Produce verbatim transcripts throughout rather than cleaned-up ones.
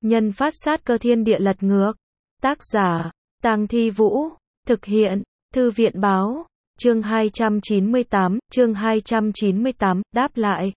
Nhân phát sát cơ thiên địa lật ngược. Tác giả, Tang Thi Vũ. Thực hiện, Thư viện báo. Chương hai trăm chín mươi tám, chương hai trăm chín mươi tám, đáp lại.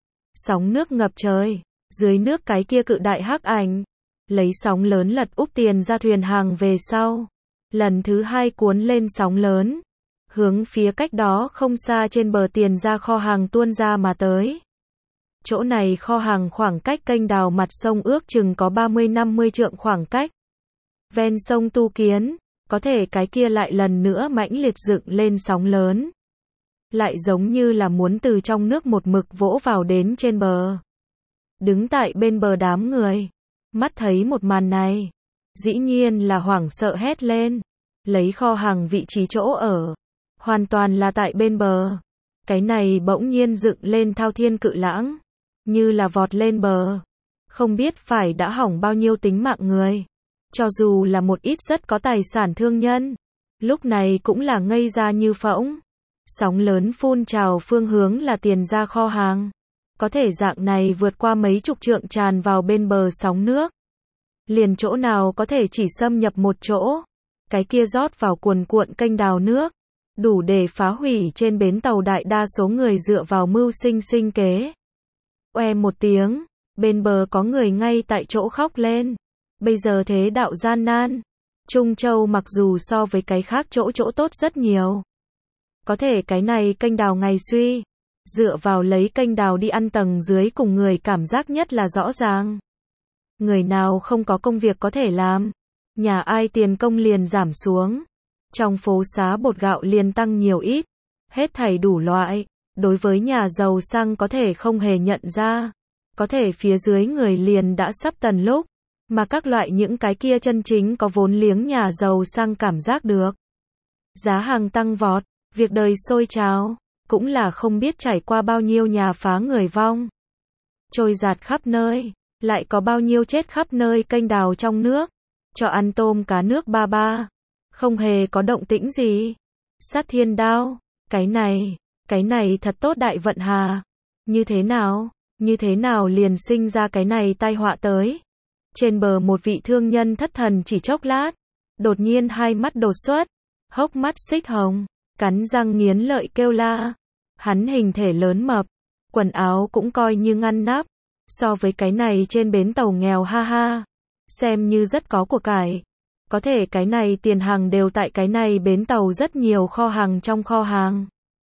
Sóng nước ngập trời, dưới nước cái kia cự đại hắc ảnh, lấy sóng lớn lật úp tiền ra thuyền hàng về sau. Lần thứ hai cuốn lên sóng lớn, hướng phía cách đó không xa trên bờ tiền ra kho hàng tuôn ra mà tới. Chỗ này kho hàng khoảng cách kênh đào mặt sông ước chừng có ba mươi năm mươi trượng khoảng cách. Ven sông tu kiến, có thể cái kia lại lần nữa mãnh liệt dựng lên sóng lớn. Lại giống như là muốn từ trong nước một mực vỗ vào đến trên bờ. Đứng tại bên bờ đám người, mắt thấy một màn này, dĩ nhiên là hoảng sợ hét lên. Lấy kho hàng vị trí chỗ ở, hoàn toàn là tại bên bờ. Cái này bỗng nhiên dựng lên thao thiên cự lãng, như là vọt lên bờ. Không biết phải đã hỏng bao nhiêu tính mạng người. Cho dù là một ít rất có tài sản thương nhân, lúc này cũng là ngây ra như phỗng. Sóng lớn phun trào phương hướng là tiền ra kho hàng. Có thể dạng này vượt qua mấy chục trượng tràn vào bên bờ sóng nước. Liền chỗ nào có thể chỉ xâm nhập một chỗ. Cái kia rót vào cuồn cuộn kênh đào nước, đủ để phá hủy trên bến tàu đại đa số người dựa vào mưu sinh sinh kế. Oe một tiếng, bên bờ có người ngay tại chỗ khóc lên. Bây giờ thế đạo gian nan. Trung Châu mặc dù so với cái khác chỗ chỗ tốt rất nhiều. Có thể cái này kênh đào ngày suy. Dựa vào lấy kênh đào đi ăn tầng dưới cùng người cảm giác nhất là rõ ràng. Người nào không có công việc có thể làm. Nhà ai tiền công liền giảm xuống. Trong phố xá bột gạo liền tăng nhiều ít. Hết thảy đủ loại. Đối với nhà giàu sang có thể không hề nhận ra. Có thể phía dưới người liền đã sắp tần lúc. Mà các loại những cái kia chân chính có vốn liếng nhà giàu sang cảm giác được. Giá hàng tăng vọt, việc đời sôi trào, cũng là không biết trải qua bao nhiêu nhà phá người vong. Trôi giạt khắp nơi, lại có bao nhiêu chết khắp nơi kênh đào trong nước. Cho ăn tôm cá nước ba ba. Không hề có động tĩnh gì. Sát thiên đao, cái này, cái này thật tốt đại vận hà. Như thế nào, như thế nào liền sinh ra cái này tai họa tới. Trên bờ một vị thương nhân thất thần chỉ chốc lát, đột nhiên hai mắt đột xuất, hốc mắt xích hồng, cắn răng nghiến lợi kêu la. Hắn hình thể lớn mập, quần áo cũng coi như ngăn nắp, so với cái này trên bến tàu nghèo ha ha, xem như rất có của cải. Có thể cái này tiền hàng đều tại cái này bến tàu rất nhiều kho hàng trong kho hàng.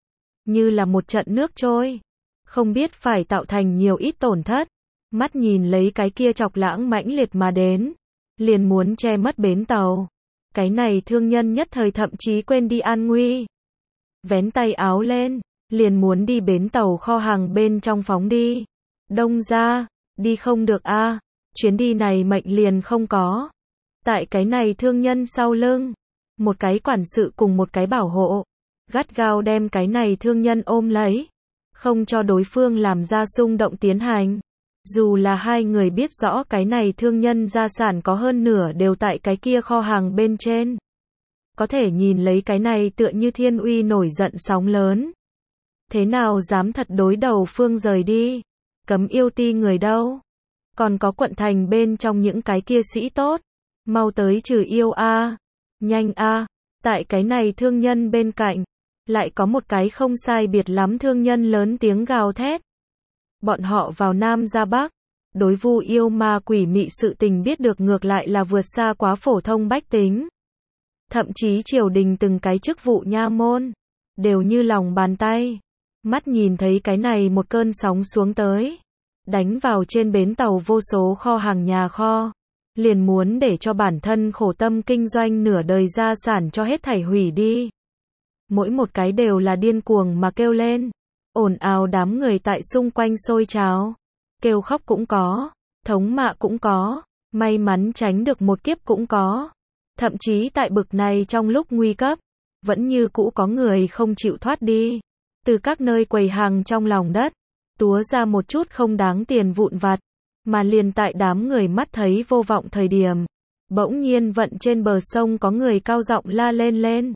Như là một trận nước trôi, không biết phải tạo thành nhiều ít tổn thất. Mắt nhìn lấy cái kia chọc lãng mãnh liệt mà đến, liền muốn che mất bến tàu. Cái này thương nhân nhất thời thậm chí quên đi an nguy. Vén tay áo lên, liền muốn đi bến tàu kho hàng bên trong phóng đi. Đông ra, đi không được a, chuyến đi này mệnh liền không có. Tại cái này thương nhân sau lưng, một cái quản sự cùng một cái bảo hộ, gắt gao đem cái này thương nhân ôm lấy, không cho đối phương làm ra xung động tiến hành. Dù là hai người biết rõ cái này thương nhân gia sản có hơn nửa đều tại cái kia kho hàng bên trên. Có thể nhìn lấy cái này tựa như thiên uy nổi giận sóng lớn. Thế nào dám thật đối đầu phương rời đi. Cấm yêu ti người đâu. Còn có quận thành bên trong những cái kia sĩ tốt. Mau tới trừ yêu a. Nhanh a. Tại cái này thương nhân bên cạnh. Lại có một cái không sai biệt lắm thương nhân lớn tiếng gào thét. Bọn họ vào Nam ra Bắc, đối vu yêu ma quỷ mị sự tình biết được ngược lại là vượt xa quá phổ thông bách tính. Thậm chí triều đình từng cái chức vụ nha môn, đều như lòng bàn tay. Mắt nhìn thấy cái này một cơn sóng xuống tới, đánh vào trên bến tàu vô số kho hàng nhà kho, liền muốn để cho bản thân khổ tâm kinh doanh nửa đời gia sản cho hết thảy hủy đi. Mỗi một cái đều là điên cuồng mà kêu lên. Ồn ào đám người tại xung quanh xôi trào, kêu khóc cũng có, thống mạ cũng có, may mắn tránh được một kiếp cũng có. Thậm chí tại bực này trong lúc nguy cấp, vẫn như cũ có người không chịu thoát đi. Từ các nơi quầy hàng trong lòng đất, túa ra một chút không đáng tiền vụn vặt, mà liền tại đám người mắt thấy vô vọng thời điểm. Bỗng nhiên vận trên bờ sông có người cao giọng la lên lên.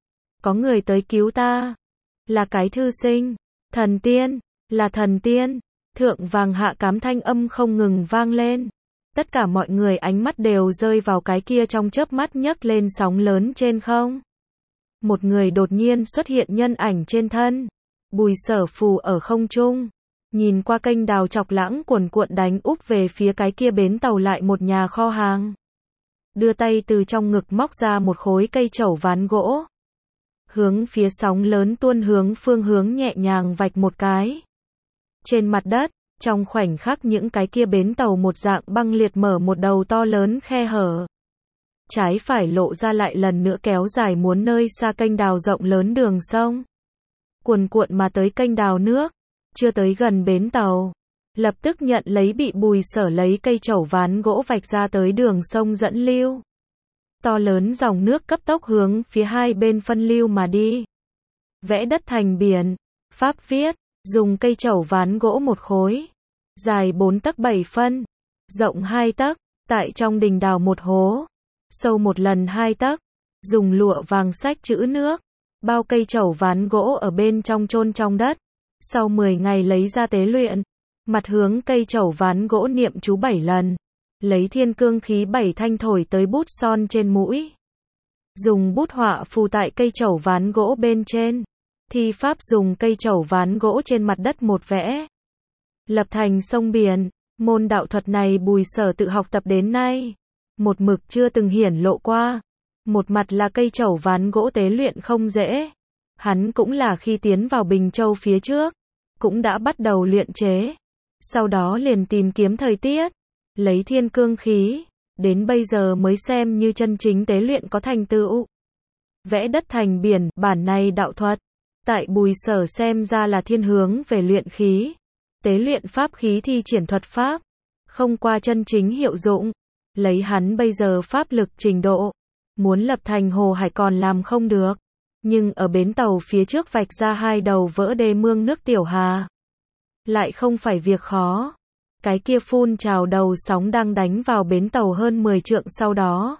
Có người tới cứu ta. Là cái thư sinh. Thần tiên, là thần tiên, thượng vàng hạ cám thanh âm không ngừng vang lên. Tất cả mọi người ánh mắt đều rơi vào cái kia trong chớp mắt nhấc lên sóng lớn trên không. Một người đột nhiên xuất hiện nhân ảnh trên thân. Bùi Sở phù ở không trung. Nhìn qua kênh đào chọc lãng cuồn cuộn đánh úp về phía cái kia bến tàu lại một nhà kho hàng. Đưa tay từ trong ngực móc ra một khối cây trẩu ván gỗ. Hướng phía sóng lớn tuôn hướng phương hướng nhẹ nhàng vạch một cái. Trên mặt đất, trong khoảnh khắc những cái kia bến tàu một dạng băng liệt mở một đầu to lớn khe hở. Trái phải lộ ra lại lần nữa kéo dài muốn nơi xa kênh đào rộng lớn đường sông. Cuồn cuộn mà tới kênh đào nước, chưa tới gần bến tàu. Lập tức nhận lấy bị Bùi Sở lấy cây trẩu ván gỗ vạch ra tới đường sông dẫn lưu. To lớn dòng nước cấp tốc hướng phía hai bên phân lưu mà đi. Vẽ đất thành biển. Pháp viết, dùng cây trẩu ván gỗ một khối. Dài bốn tấc bảy phân. Rộng hai tấc. Tại trong đình đào một hố. Sâu một lần hai tấc. Dùng lụa vàng sách chữ nước. Bao cây trẩu ván gỗ ở bên trong chôn trong đất. Sau mười ngày lấy ra tế luyện. Mặt hướng cây trẩu ván gỗ niệm chú bảy lần. Lấy thiên cương khí bảy thanh thổi tới bút son trên mũi. Dùng bút họa phù tại cây trẩu ván gỗ bên trên. Thi pháp dùng cây trẩu ván gỗ trên mặt đất một vẽ. Lập thành sông biển. Môn đạo thuật này Bùi Sở tự học tập đến nay. Một mực chưa từng hiển lộ qua. Một mặt là cây trẩu ván gỗ tế luyện không dễ. Hắn cũng là khi tiến vào Bình Châu phía trước. Cũng đã bắt đầu luyện chế. Sau đó liền tìm kiếm thời tiết. Lấy thiên cương khí. Đến bây giờ mới xem như chân chính tế luyện có thành tựu. Vẽ đất thành biển, bản này đạo thuật. Tại Bùi Sở xem ra là thiên hướng về luyện khí. Tế luyện pháp khí thi triển thuật pháp. Không qua chân chính hiệu dụng. Lấy hắn bây giờ pháp lực trình độ. Muốn lập thành hồ hải còn làm không được. Nhưng ở bến tàu phía trước vạch ra hai đầu vỡ đê mương nước tiểu hà. Lại không phải việc khó. Cái kia phun trào đầu sóng đang đánh vào bến tàu hơn mười trượng sau đó.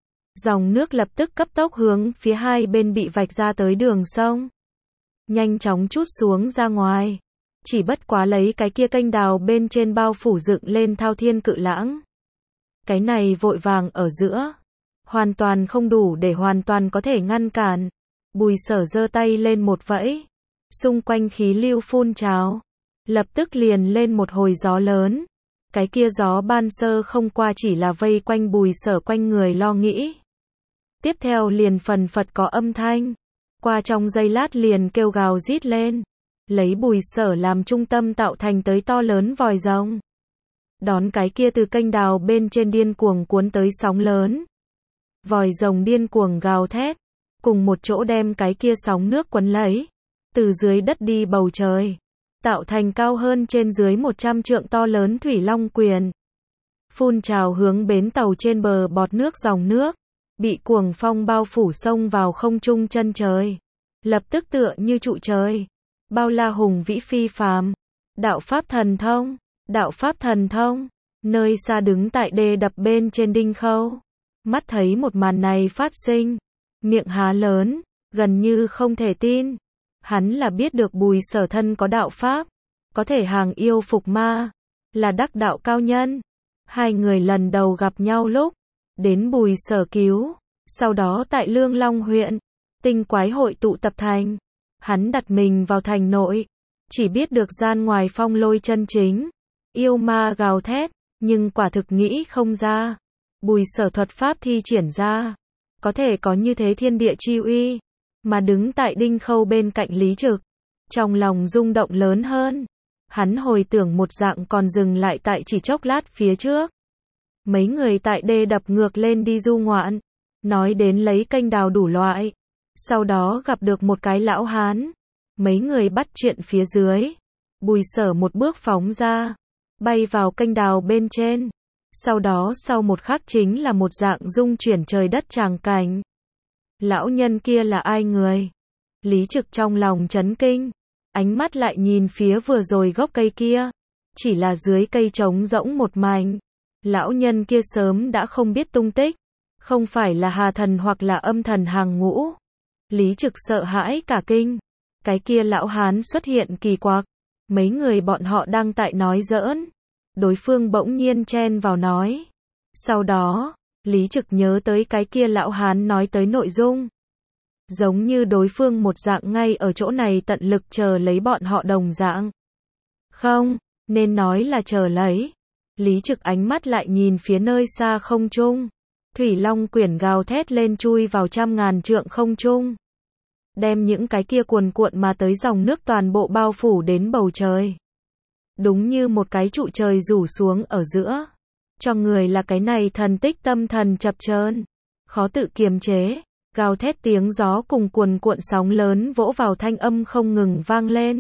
Dòng nước lập tức cấp tốc hướng phía hai bên bị vạch ra tới đường sông. Nhanh chóng trút xuống ra ngoài. Chỉ bất quá lấy cái kia kênh đào bên trên bao phủ dựng lên thao thiên cự lãng. Cái này vội vàng ở giữa. Hoàn toàn không đủ để hoàn toàn có thể ngăn cản. Bùi Sở giơ tay lên một vẫy. Xung quanh khí lưu phun trào. Lập tức liền lên một hồi gió lớn. Cái kia gió ban sơ không qua chỉ là vây quanh Bùi Sở quanh người lo nghĩ. Tiếp theo liền phần phật có âm thanh. Qua trong giây lát liền kêu gào rít lên. Lấy Bùi Sở làm trung tâm tạo thành tới to lớn vòi rồng. Đón cái kia từ kênh đào bên trên điên cuồng cuốn tới sóng lớn. Vòi rồng điên cuồng gào thét. Cùng một chỗ đem cái kia sóng nước quấn lấy. Từ dưới đất đi bầu trời. Tạo thành cao hơn trên dưới một trăm trượng to lớn thủy long quyền. Phun trào hướng bến tàu trên bờ bọt nước dòng nước. Bị cuồng phong bao phủ sông vào không trung chân trời. Lập tức tựa như trụ trời. Bao la hùng vĩ phi phàm. Đạo pháp thần thông. Đạo pháp thần thông. Nơi xa đứng tại đê đập bên trên Đinh Khâu. Mắt thấy một màn này phát sinh. Miệng há lớn. Gần như không thể tin. Hắn là biết được Bùi Sở thân có đạo pháp. Có thể hàng yêu phục ma. Là đắc đạo cao nhân. Hai người lần đầu gặp nhau lúc. Đến Bùi Sở cứu. Sau đó tại Lương Long huyện. Tinh quái hội tụ tập thành. Hắn đặt mình vào thành nội. Chỉ biết được gian ngoài phong lôi chân chính. Yêu ma gào thét. Nhưng quả thực nghĩ không ra. Bùi Sở thuật pháp thi triển ra. Có thể có như thế thiên địa chi uy. Mà đứng tại Đinh Khâu bên cạnh Lý Trực. Trong lòng rung động lớn hơn. Hắn hồi tưởng một dạng còn dừng lại tại chỉ chốc lát phía trước. Mấy người tại đê đập ngược lên đi du ngoạn. Nói đến lấy kênh đào đủ loại. Sau đó gặp được một cái lão hán. Mấy người bắt chuyện phía dưới. Bùi Sở một bước phóng ra. Bay vào kênh đào bên trên. Sau đó sau một khắc chính là một dạng dung chuyển trời đất tràng cảnh. Lão nhân kia là ai người? Lý Trực trong lòng chấn kinh. Ánh mắt lại nhìn phía vừa rồi gốc cây kia. Chỉ là dưới cây trống rỗng một mảnh. Lão nhân kia sớm đã không biết tung tích. Không phải là hà thần hoặc là âm thần hàng ngũ. Lý Trực sợ hãi cả kinh. Cái kia lão hán xuất hiện kỳ quặc. Mấy người bọn họ đang tại nói giỡn. đối phương bỗng nhiên chen vào nói. Sau đó, Lý Trực nhớ tới cái kia lão hán nói tới nội dung. Giống như đối phương một dạng ngay ở chỗ này tận lực chờ lấy bọn họ đồng dạng. Không, nên nói là chờ lấy. Lý Trực ánh mắt lại nhìn phía nơi xa không trung. Thủy Long quyển gào thét lên chui vào trăm ngàn trượng không trung. Đem những cái kia cuồn cuộn mà tới dòng nước toàn bộ bao phủ đến bầu trời. Đúng như một cái trụ trời rủ xuống ở giữa. Cho người là cái này thần tích tâm thần chập chờn, khó tự kiềm chế, gào thét tiếng gió cùng cuồn cuộn sóng lớn vỗ vào thanh âm không ngừng vang lên.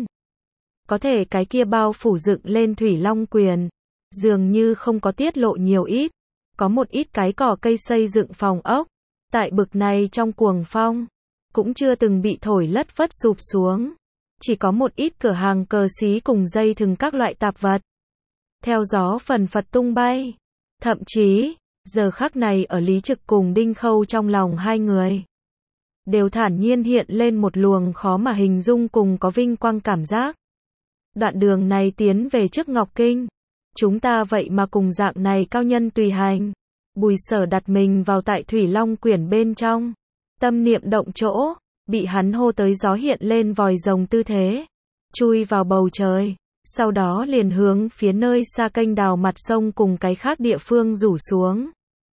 Có thể cái kia bao phủ dựng lên Thủy Long quyền, dường như không có tiết lộ nhiều ít, có một ít cái cỏ cây xây dựng phòng ốc, tại bực này trong cuồng phong, cũng chưa từng bị thổi lất phất sụp xuống, chỉ có một ít cửa hàng cờ xí cùng dây thừng các loại tạp vật. Theo gió phần phật tung bay. Thậm chí, giờ khắc này ở Lý Trực cùng Đinh Khâu trong lòng hai người, đều thản nhiên hiện lên một luồng khó mà hình dung cùng có vinh quang cảm giác. Đoạn đường này tiến về trước Ngọc Kinh, chúng ta vậy mà cùng dạng này cao nhân tùy hành. Bùi Sở đặt mình vào tại Thủy Long quyển bên trong, tâm niệm động chỗ, bị hắn hô tới gió hiện lên vòi rồng tư thế, chui vào bầu trời. Sau đó liền hướng phía nơi xa kênh đào mặt sông cùng cái khác địa phương rủ xuống.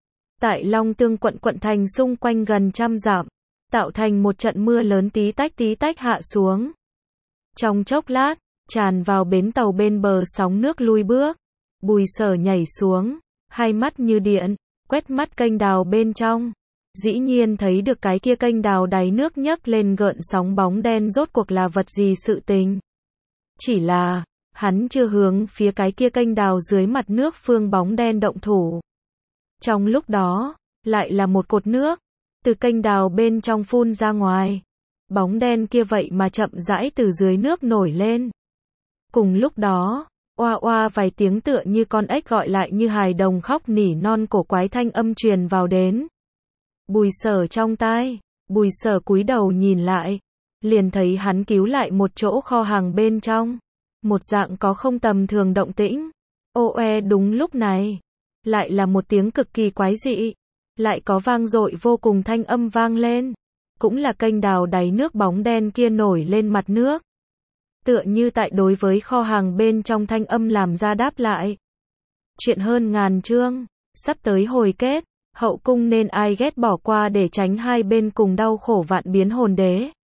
Tại Long Tương quận quận thành xung quanh gần trăm dặm, tạo thành một trận mưa lớn tí tách tí tách hạ xuống. Trong chốc lát, tràn vào bến tàu bên bờ sóng nước lui bước. Bùi Sở nhảy xuống, hai mắt như điện, quét mắt kênh đào bên trong. Dĩ nhiên thấy được cái kia kênh đào đáy nước nhấc lên gợn sóng bóng đen rốt cuộc là vật gì sự tình. Chỉ là, hắn chưa hướng phía cái kia kênh đào dưới mặt nước phương bóng đen động thủ. Trong lúc đó, lại là một cột nước, từ kênh đào bên trong phun ra ngoài. Bóng đen kia vậy mà chậm rãi từ dưới nước nổi lên. Cùng lúc đó, oa oa vài tiếng tựa như con ếch gọi lại như hài đồng khóc nỉ non cổ quái thanh âm truyền vào đến. Bùi Sở trong tai, Bùi Sở cúi đầu nhìn lại, liền thấy hắn cứu lại một chỗ kho hàng bên trong. Một dạng có không tầm thường động tĩnh. Ô e đúng lúc này, lại là một tiếng cực kỳ quái dị, lại có vang dội vô cùng thanh âm vang lên. Cũng là kênh đào đáy nước bóng đen kia nổi lên mặt nước. Tựa như tại đối với kho hàng bên trong thanh âm làm ra đáp lại. Chuyện hơn ngàn chương, sắp tới hồi kết, hậu cung nên ai ghét bỏ qua để tránh hai bên cùng đau khổ vạn biến hồn đế.